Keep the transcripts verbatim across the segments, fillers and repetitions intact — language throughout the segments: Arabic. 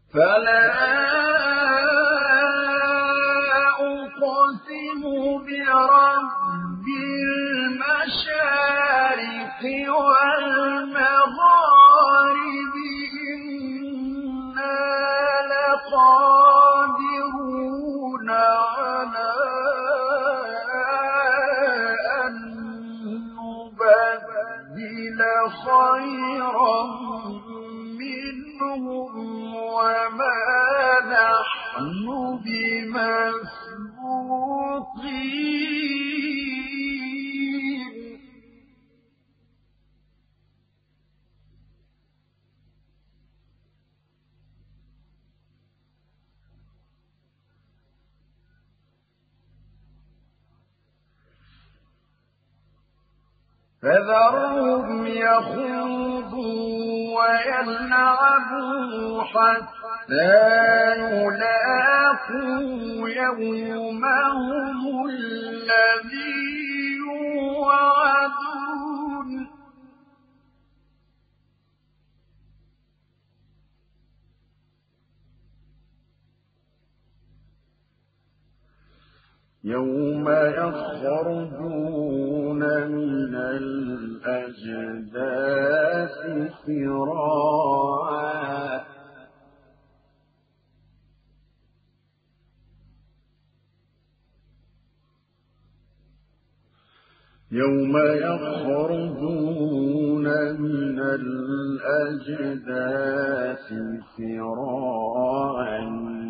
فلا أقسم برب المشارق والمغارب إنا لقادرون على أن نبدل خيرا منهم وما نحن بمسبوقين فذرهم يخوضوا ويلعبوا حتى يلاقوا يومهم الذي يوعدون يوم يخرجون من الأجداث سراعا يوم يخرجون من الأجداث سراعا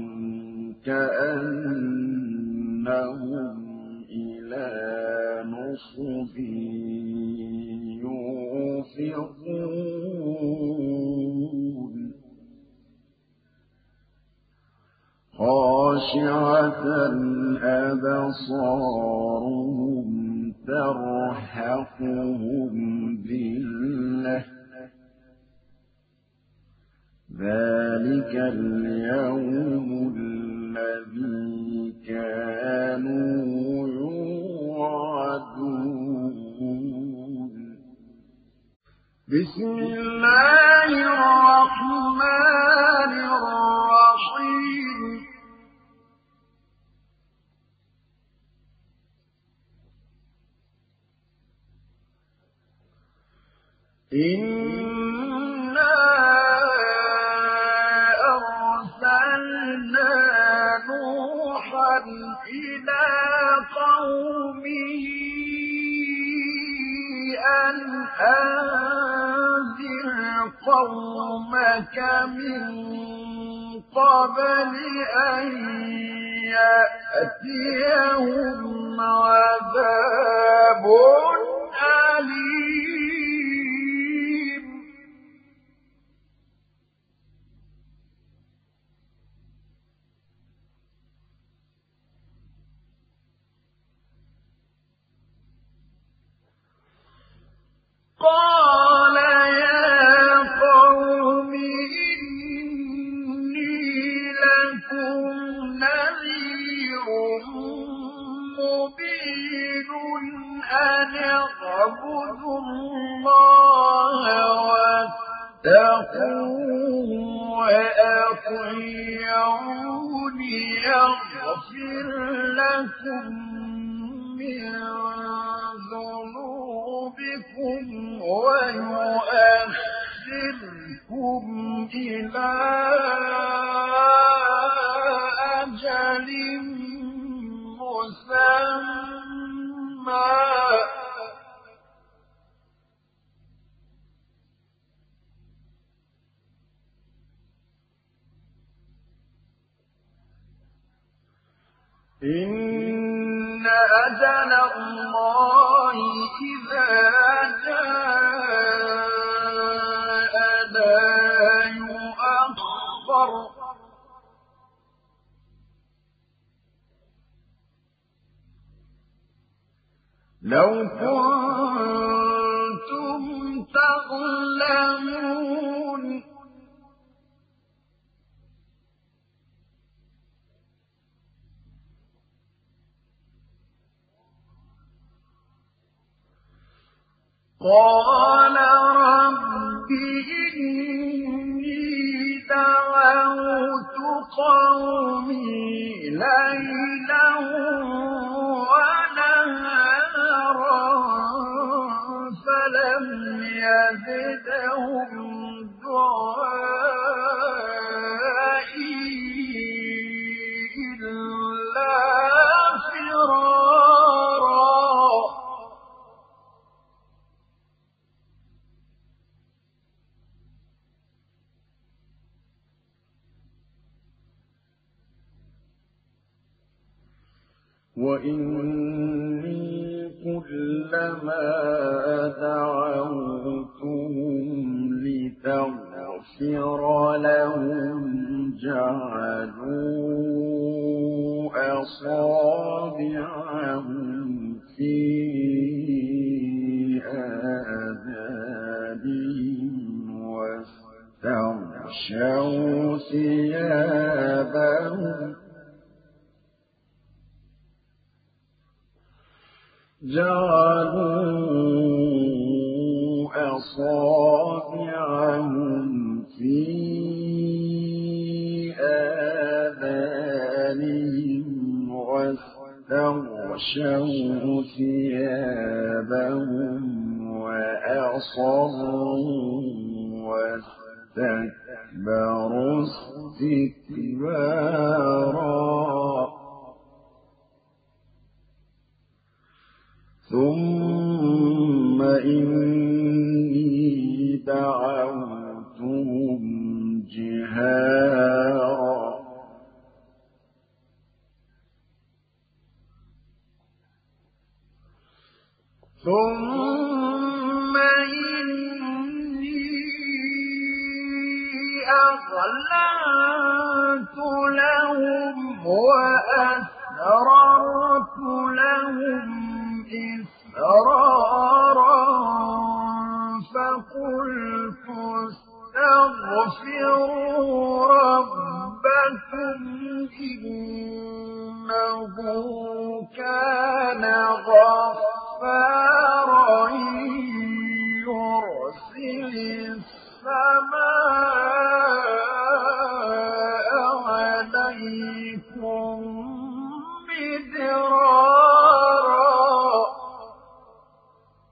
كأنهم إلى نصب يوفضون خاشعة أبصارهم ترهقهم ذلة ذلك اليوم الذي كانوا يوعدون بسم الله الرحمن الرحيم إنا أرسلنا نوحا إلى قومه أن أنذر قومك من قبل أن يأتيهم عذاب أليم قال يا قوم إني لكم نذير مبين أن اعبدوا الله واتقوه وأطيعوني يغفر لكم من ذنوبكم ويؤخركم إلى أجل مسمى إن أجل الله إذا جاء لا يؤخر لو كنتم تعلمون قال رب إني دعوت قومي ليلا ونهارا فلم يزدهم دعائي إلا فرارا. وإني كلما دعوتهم لتغفر لهم جعلوا أصابعهم في آذانهم واستغشوا ثيابهم جعلوا أصابعهم في آذانهم واستغشوا ثيابهم وأصروا واستكبروا استكبارا. ثم إني دعوتهم جهارا ثم إني أعلنت لهم وأسررت لهم إسرارا فقلت استغفروا ربكم إنه